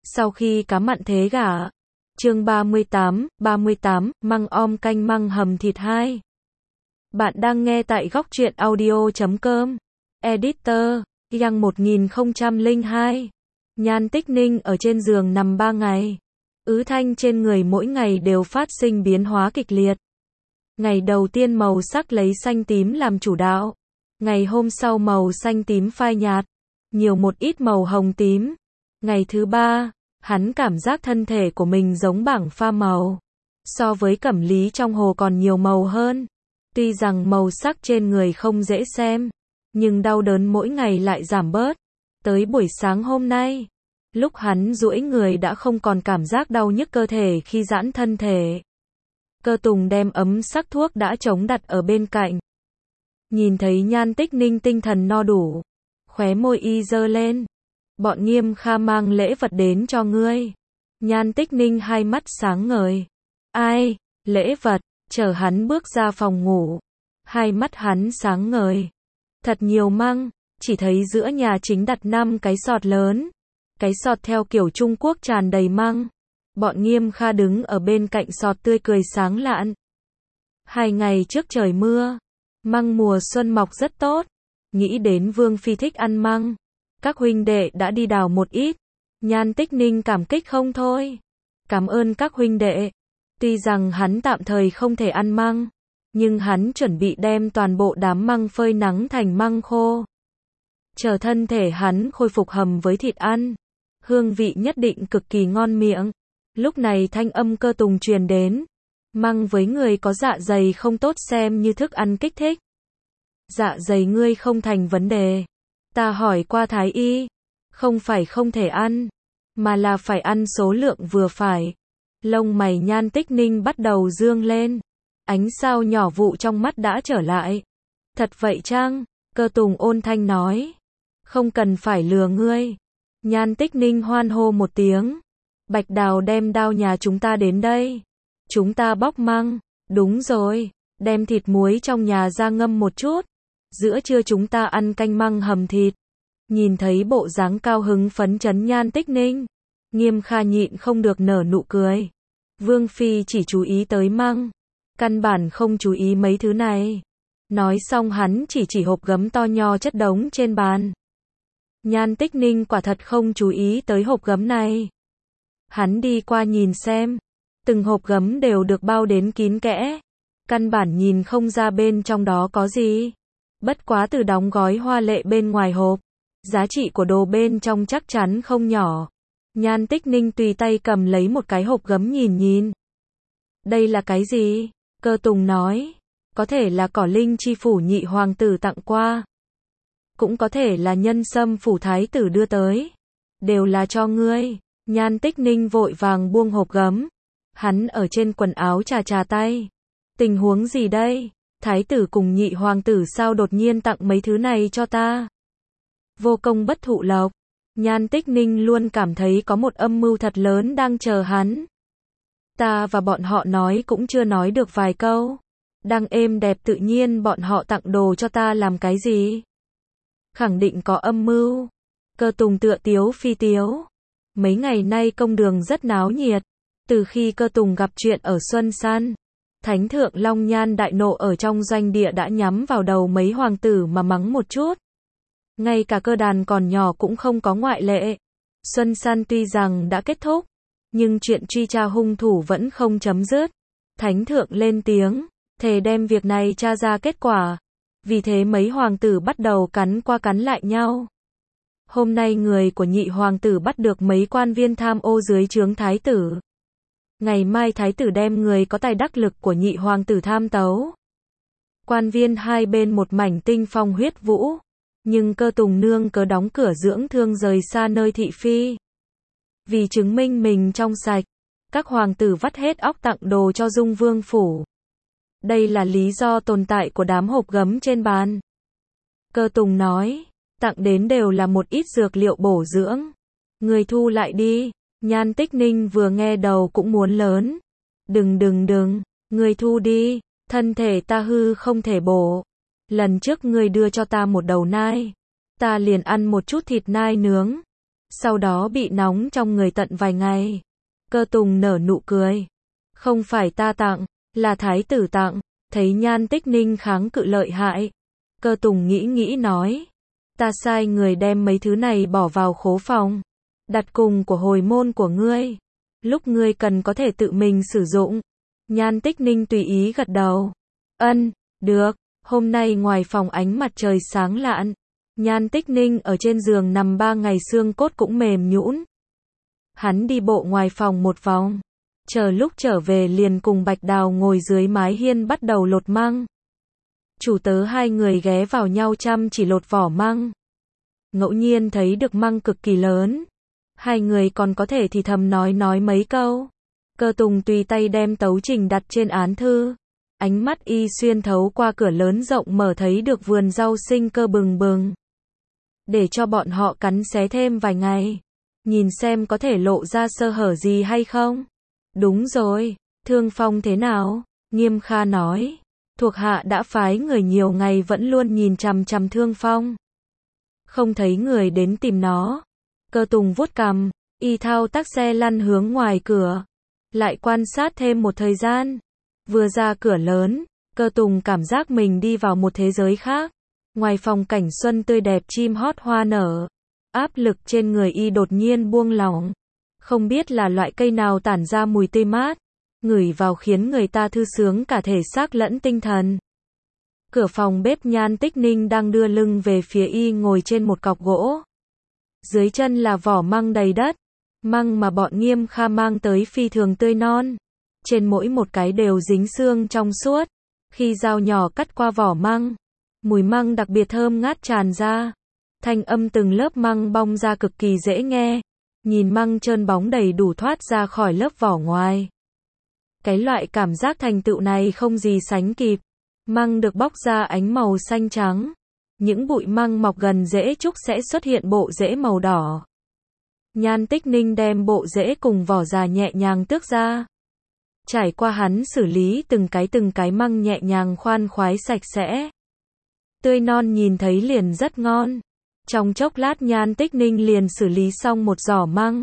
Sau khi cá mặn thế gả. Chương 38, măng om canh măng hầm thịt 2. Bạn đang nghe tại góc truyện audio.com. Editor, Yang 1002. Nhan Tích Ninh ở trên giường nằm 3 ngày. Ứ thanh trên người mỗi ngày đều phát sinh biến hóa kịch liệt. Ngày đầu tiên màu sắc lấy xanh tím làm chủ đạo. Ngày hôm sau màu xanh tím phai nhạt, nhiều một ít màu hồng tím. Ngày thứ 3, hắn cảm giác thân thể của mình giống bảng pha màu. So với cẩm lý trong hồ còn nhiều màu hơn. Tuy rằng màu sắc trên người không dễ xem, nhưng đau đớn mỗi ngày lại giảm bớt. Tới buổi sáng hôm nay, lúc hắn duỗi người đã không còn cảm giác đau nhức cơ thể khi giãn thân thể. Cơ Tùng đem ấm sắc thuốc đã chống đặt ở bên cạnh. Nhìn thấy Nhan Tích Ninh tinh thần no đủ, khóe môi y giơ lên. Bọn Nghiêm Kha mang lễ vật đến cho ngươi. Nhan Tích Ninh hai mắt sáng ngời. Ai, lễ vật, chờ hắn bước ra phòng ngủ. Hai mắt hắn sáng ngời. Thật nhiều măng, chỉ thấy giữa nhà chính đặt 5 cái sọt lớn. Cái sọt theo kiểu Trung Quốc tràn đầy măng. Bọn Nghiêm Kha đứng ở bên cạnh sọt tươi cười sáng lạn. 2 ngày trước trời mưa, măng mùa xuân mọc rất tốt. Nghĩ đến Vương Phi thích ăn măng, các huynh đệ đã đi đào một ít. Nhan Tích Ninh cảm kích không thôi. Cảm ơn các huynh đệ. Tuy rằng hắn tạm thời không thể ăn măng, nhưng hắn chuẩn bị đem toàn bộ đám măng phơi nắng thành măng khô. Chờ thân thể hắn khôi phục hầm với thịt ăn, hương vị nhất định cực kỳ ngon miệng. Lúc này thanh âm Cơ Tùng truyền đến. Măng với người có dạ dày không tốt xem như thức ăn kích thích. Dạ dày ngươi không thành vấn đề. Ta hỏi qua thái y, không phải không thể ăn, mà là phải ăn số lượng vừa phải. Lông mày Nhan Tích Ninh bắt đầu dương lên. Ánh sao nhỏ vụ trong mắt đã trở lại. Thật vậy chăng? Cơ Tùng ôn thanh nói. Không cần phải lừa ngươi. Nhan Tích Ninh hoan hô một tiếng. Bạch Đào đem đao nhà chúng ta đến đây. Chúng ta bóc măng. Đúng rồi, đem thịt muối trong nhà ra ngâm một chút. Giữa trưa chúng ta ăn canh măng hầm thịt. Nhìn thấy bộ dáng cao hứng phấn chấn Nhan Tích Ninh, Nghiêm Kha nhịn không được nở nụ cười. Vương Phi chỉ chú ý tới măng, căn bản không chú ý mấy thứ này. Nói xong hắn chỉ hộp gấm to nho chất đống trên bàn. Nhan Tích Ninh quả thật không chú ý tới hộp gấm này. Hắn đi qua nhìn xem, từng hộp gấm đều được bao đến kín kẽ. Căn bản nhìn không ra bên trong đó có gì. Bất quá từ đóng gói hoa lệ bên ngoài hộp, giá trị của đồ bên trong chắc chắn không nhỏ. Nhan Tích Ninh tùy tay cầm lấy một cái hộp gấm nhìn. Đây là cái gì? Cơ Tùng nói. Có thể là cỏ linh chi phủ nhị hoàng tử tặng qua. Cũng có thể là nhân sâm phủ thái tử đưa tới. Đều là cho ngươi. Nhan Tích Ninh vội vàng buông hộp gấm. Hắn ở trên quần áo trà tay. Tình huống gì đây? Thái tử cùng nhị hoàng tử sao đột nhiên tặng mấy thứ này cho ta? Vô công bất thụ lộc. Nhan Tích Ninh luôn cảm thấy có một âm mưu thật lớn đang chờ hắn. Ta và bọn họ nói cũng chưa nói được vài câu. Đang êm đẹp tự nhiên bọn họ tặng đồ cho ta làm cái gì? Khẳng định có âm mưu. Cơ Tùng tựa tiếu phi tiếu. Mấy ngày nay công đường rất náo nhiệt. Từ khi Cơ Tùng gặp chuyện ở Xuân San, Thánh thượng Long Nhan đại nộ ở trong doanh địa đã nhắm vào đầu mấy hoàng tử mà mắng một chút. Ngay cả Cơ Đàn còn nhỏ cũng không có ngoại lệ. Xuân San tuy rằng đã kết thúc, nhưng chuyện truy tra hung thủ vẫn không chấm dứt. Thánh thượng lên tiếng, thề đem việc này tra ra kết quả. Vì thế mấy hoàng tử bắt đầu cắn qua cắn lại nhau. Hôm nay người của nhị hoàng tử bắt được mấy quan viên tham ô dưới trướng thái tử. Ngày mai thái tử đem người có tài đắc lực của nhị hoàng tử tham tấu. Quan viên hai bên một mảnh tinh phong huyết vũ. Nhưng Cơ Tùng nương cớ đóng cửa dưỡng thương rời xa nơi thị phi. Vì chứng minh mình trong sạch, các hoàng tử vắt hết óc tặng đồ cho Dung Vương phủ. Đây là lý do tồn tại của đám hộp gấm trên bàn. Cơ Tùng nói, tặng đến đều là một ít dược liệu bổ dưỡng. Người thu lại đi. Nhan Tích Ninh vừa nghe đầu cũng muốn lớn. Đừng, người thu đi, thân thể ta hư không thể bổ. Lần trước ngươi đưa cho ta một đầu nai, ta liền ăn một chút thịt nai nướng. sau đó bị nóng trong người tận vài ngày. Cơ Tùng nở nụ cười. Không phải ta tặng, là thái tử tặng. Thấy Nhan Tích Ninh kháng cự lợi hại. Cơ Tùng nghĩ nghĩ nói. Ta sai người đem mấy thứ này bỏ vào khố phòng. Đặt cùng của hồi môn của ngươi. Lúc ngươi cần có thể tự mình sử dụng. Nhan Tích Ninh tùy ý gật đầu. Ân, được. Hôm nay ngoài phòng ánh mặt trời sáng lạn. Nhan Tích Ninh ở trên giường nằm 3 ngày xương cốt cũng mềm nhũn. Hắn đi bộ ngoài phòng một vòng. Chờ lúc trở về liền cùng Bạch Đào ngồi dưới mái hiên bắt đầu lột măng. Chủ tớ hai người ghé vào nhau chăm chỉ lột vỏ măng. Ngẫu nhiên thấy được măng cực kỳ lớn. Hai người còn có thể thì thầm nói mấy câu. Cơ Tùng tùy tay đem tấu trình đặt trên án thư. Ánh mắt y xuyên thấu qua cửa lớn rộng mở thấy được vườn rau sinh cơ bừng bừng. Để cho bọn họ cắn xé thêm vài ngày. Nhìn xem có thể lộ ra sơ hở gì hay không. Đúng rồi, Thương Phong thế nào? Nghiêm Kha nói. Thuộc hạ đã phái người nhiều ngày vẫn luôn nhìn chằm chằm Thương Phong. Không thấy người đến tìm nó. Cơ Tùng vuốt cằm, y thao tác xe lăn hướng ngoài cửa. Lại quan sát thêm một thời gian. Vừa ra cửa lớn, Cơ Tùng cảm giác mình đi vào một thế giới khác. Ngoài phòng cảnh xuân tươi đẹp chim hót hoa nở. Áp lực trên người y đột nhiên buông lỏng. Không biết là loại cây nào tản ra mùi tươi mát. Ngửi vào khiến người ta thư sướng cả thể xác lẫn tinh thần. Cửa phòng bếp Nhan Tích Ninh đang đưa lưng về phía y ngồi trên một cọc gỗ. Dưới chân là vỏ măng đầy đất. Măng mà bọn Nghiêm Kha mang tới phi thường tươi non. Trên mỗi một cái đều dính xương trong suốt. Khi dao nhỏ cắt qua vỏ măng, mùi măng đặc biệt thơm ngát tràn ra. Thanh âm từng lớp măng bong ra cực kỳ dễ nghe. Nhìn măng trơn bóng đầy đủ thoát ra khỏi lớp vỏ ngoài. Cái loại cảm giác thành tựu này không gì sánh kịp. Măng được bóc ra ánh màu xanh trắng. Những bụi măng mọc gần rễ trúc sẽ xuất hiện bộ rễ màu đỏ. Nhan Tích Ninh đem bộ rễ cùng vỏ già nhẹ nhàng tước ra. Trải qua hắn xử lý từng cái măng nhẹ nhàng khoan khoái sạch sẽ. Tươi non nhìn thấy liền rất ngon. Trong chốc lát Nhan Tích Ninh liền xử lý xong một giỏ măng.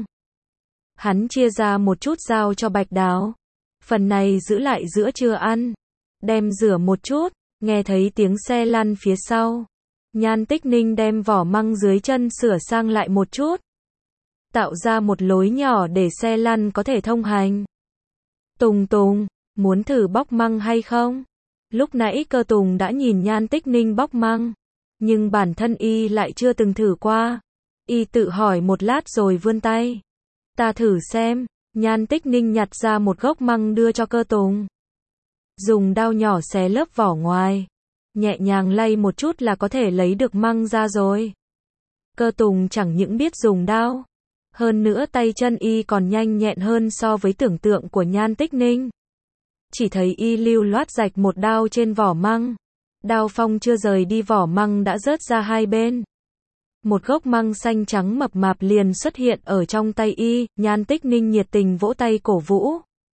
Hắn chia ra một chút giao cho Bạch Đào. Phần này giữ lại giữa trưa ăn. Đem rửa một chút, nghe thấy tiếng xe lăn phía sau. Nhan Tích Ninh đem vỏ măng dưới chân sửa sang lại một chút. Tạo ra một lối nhỏ để xe lăn có thể thông hành. Tùng Tùng, muốn thử bóc măng hay không? Lúc nãy Cơ Tùng đã nhìn Nhan Tích Ninh bóc măng. Nhưng bản thân y lại chưa từng thử qua. Y tự hỏi một lát rồi vươn tay. Ta thử xem. Nhan Tích Ninh nhặt ra một gốc măng đưa cho Cơ Tùng. Dùng dao nhỏ xé lớp vỏ ngoài. Nhẹ nhàng lay một chút là có thể lấy được măng ra rồi. Cơ Tùng chẳng những biết dùng dao. Hơn nữa tay chân y còn nhanh nhẹn hơn so với tưởng tượng của Nhan Tích Ninh. Chỉ thấy y lưu loát rạch một đao trên vỏ măng. Đao phong chưa rời đi vỏ măng đã rớt ra hai bên. Một gốc măng xanh trắng mập mạp liền xuất hiện ở trong tay y. Nhan Tích Ninh nhiệt tình vỗ tay cổ vũ.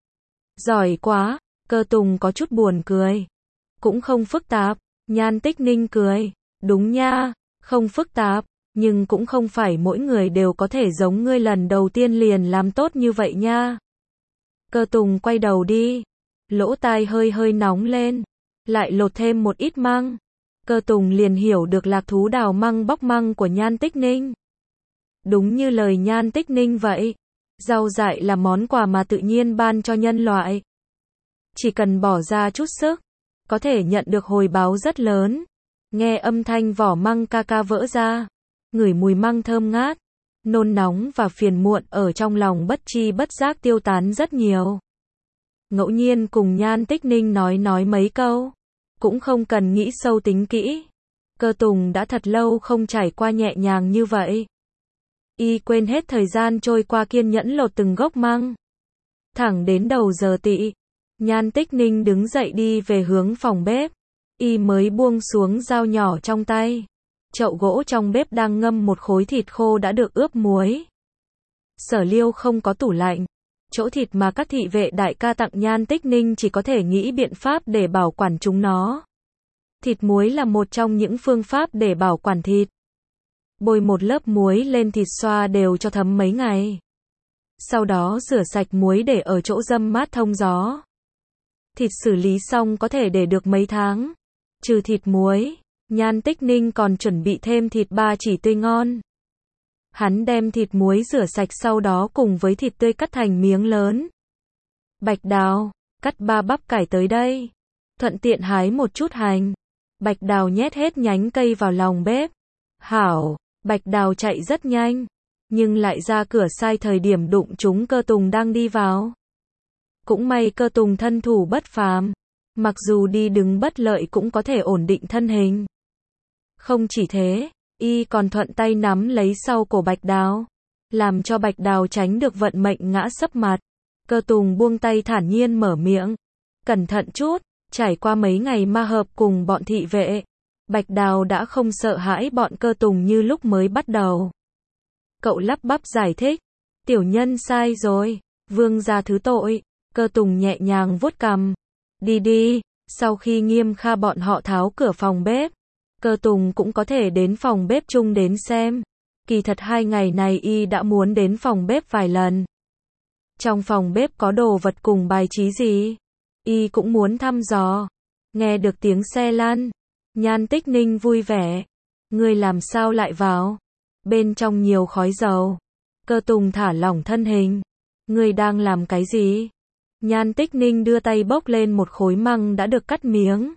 Giỏi quá. Cơ Tùng có chút buồn cười. Cũng không phức tạp. Nhan Tích Ninh cười. Đúng nha, không phức tạp. Nhưng cũng không phải mỗi người đều có thể giống ngươi lần đầu tiên liền làm tốt như vậy nha. Cơ Tùng quay đầu đi. Lỗ tai hơi nóng lên. Lại lột thêm một ít măng. Cơ Tùng liền hiểu được lạc thú đào măng bóc măng của Nhan Tích Ninh. Đúng như lời Nhan Tích Ninh vậy. Rau dại là món quà mà tự nhiên ban cho nhân loại. Chỉ cần bỏ ra chút sức, có thể nhận được hồi báo rất lớn. Nghe âm thanh vỏ măng ca ca vỡ ra. Ngửi mùi măng thơm ngát. Nôn nóng và phiền muộn ở trong lòng bất chi bất giác tiêu tán rất nhiều. Ngẫu nhiên cùng Nhan Tích Ninh nói mấy câu. Cũng không cần nghĩ sâu tính kỹ. Cơ Tùng đã thật lâu không trải qua nhẹ nhàng như vậy. Y quên hết thời gian trôi qua kiên nhẫn lột từng gốc măng. Thẳng đến đầu giờ tị. Nhan Tích Ninh đứng dậy đi về hướng phòng bếp. Y mới buông xuống dao nhỏ trong tay. Chậu gỗ trong bếp đang ngâm một khối thịt khô đã được ướp muối. Sở Liêu không có tủ lạnh. Chỗ thịt mà các thị vệ đại ca tặng Nhan Tích Ninh chỉ có thể nghĩ biện pháp để bảo quản chúng nó. Thịt muối là một trong những phương pháp để bảo quản thịt. Bôi một lớp muối lên thịt xoa đều cho thấm mấy ngày. Sau đó rửa sạch muối để ở chỗ râm mát thông gió. Thịt xử lý xong có thể để được mấy tháng. Trừ thịt muối, Nhan Tích Ninh còn chuẩn bị thêm thịt ba chỉ tươi ngon. Hắn đem thịt muối rửa sạch sau đó cùng với thịt tươi cắt thành miếng lớn. Bạch Đào, cắt 3 bắp cải tới đây. Thuận tiện hái một chút hành. Bạch Đào nhét hết nhánh cây vào lòng bếp. Hảo, Bạch Đào chạy rất nhanh, nhưng lại ra cửa sai thời điểm đụng trúng Cơ Tùng đang đi vào. Cũng may Cơ Tùng thân thủ bất phàm, mặc dù đi đứng bất lợi cũng có thể ổn định thân hình. Không chỉ thế, y còn thuận tay nắm lấy sau cổ Bạch Đào, làm cho Bạch Đào tránh được vận mệnh ngã sấp mặt. Cơ Tùng buông tay thản nhiên mở miệng, cẩn thận chút, trải qua mấy ngày ma hợp cùng bọn thị vệ, Bạch Đào đã không sợ hãi bọn Cơ Tùng như lúc mới bắt đầu. Cậu lắp bắp giải thích, tiểu nhân sai rồi, vương gia thứ tội. Cơ Tùng nhẹ nhàng vuốt cằm, đi đi. Sau khi Nghiêm Kha bọn họ tháo cửa phòng bếp, Cơ Tùng cũng có thể đến phòng bếp chung đến xem. Kỳ thật 2 ngày này y đã muốn đến phòng bếp vài lần. Trong phòng bếp có đồ vật cùng bài trí gì, y cũng muốn thăm dò. Nghe được tiếng xe lăn, Nhan Tích Ninh vui vẻ. Ngươi làm sao lại vào? Bên trong nhiều khói dầu. Cơ Tùng thả lỏng thân hình. Ngươi đang làm cái gì? Nhan Tích Ninh đưa tay bốc lên một khối măng đã được cắt miếng.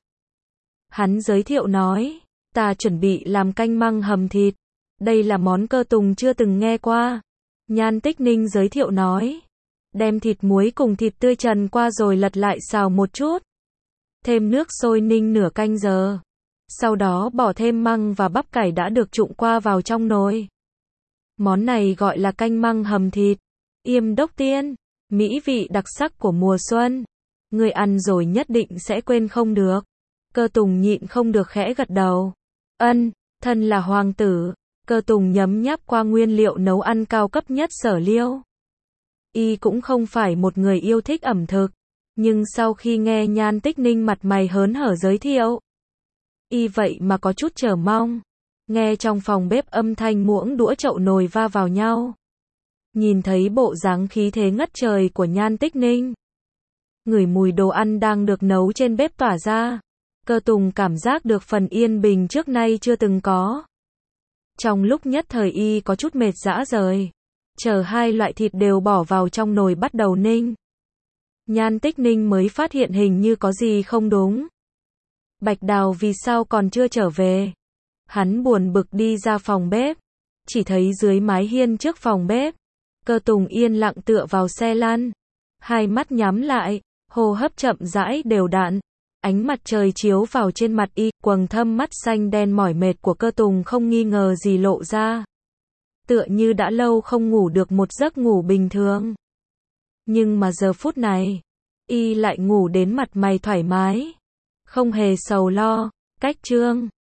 Hắn giới thiệu nói, ta chuẩn bị làm canh măng hầm thịt. Đây là món Cơ Tùng chưa từng nghe qua. Nhan Tích Ninh giới thiệu nói, đem thịt muối cùng thịt tươi trần qua rồi lật lại xào một chút. Thêm nước sôi ninh nửa canh giờ. Sau đó bỏ thêm măng và bắp cải đã được trụng qua vào trong nồi. Món này gọi là canh măng hầm thịt. Yêm Đốc Tiên, mỹ vị đặc sắc của mùa xuân. Người ăn rồi nhất định sẽ quên không được. Cơ Tùng nhịn không được khẽ gật đầu. Ân, thân là hoàng tử. Cơ Tùng nhấm nháp qua nguyên liệu nấu ăn cao cấp nhất Sở Liêu. Y cũng không phải một người yêu thích ẩm thực. Nhưng sau khi nghe Nhan Tích Ninh mặt mày hớn hở giới thiệu, y vậy mà có chút chờ mong. Nghe trong phòng bếp âm thanh muỗng đũa chậu nồi va vào nhau. Nhìn thấy bộ dáng khí thế ngất trời của Nhan Tích Ninh. Ngửi mùi đồ ăn đang được nấu trên bếp tỏa ra. Cơ Tùng cảm giác được phần yên bình trước nay chưa từng có. Trong lúc nhất thời y có chút mệt rã rời. Chờ 2 loại thịt đều bỏ vào trong nồi bắt đầu ninh. Nhan Tích Ninh mới phát hiện hình như có gì không đúng. Bạch Đào vì sao còn chưa trở về? Hắn buồn bực đi ra phòng bếp. Chỉ thấy dưới mái hiên trước phòng bếp, Cơ Tùng yên lặng tựa vào xe lăn. 2 mắt nhắm lại, hô hấp chậm rãi đều đặn. Ánh mặt trời chiếu vào trên mặt y, quầng thâm mắt xanh đen mỏi mệt của Cơ Tùng không nghi ngờ gì lộ ra. Tựa như đã lâu không ngủ được một giấc ngủ bình thường. Nhưng mà giờ phút này, y lại ngủ đến mặt mày thoải mái. Không hề sầu lo. Cách chương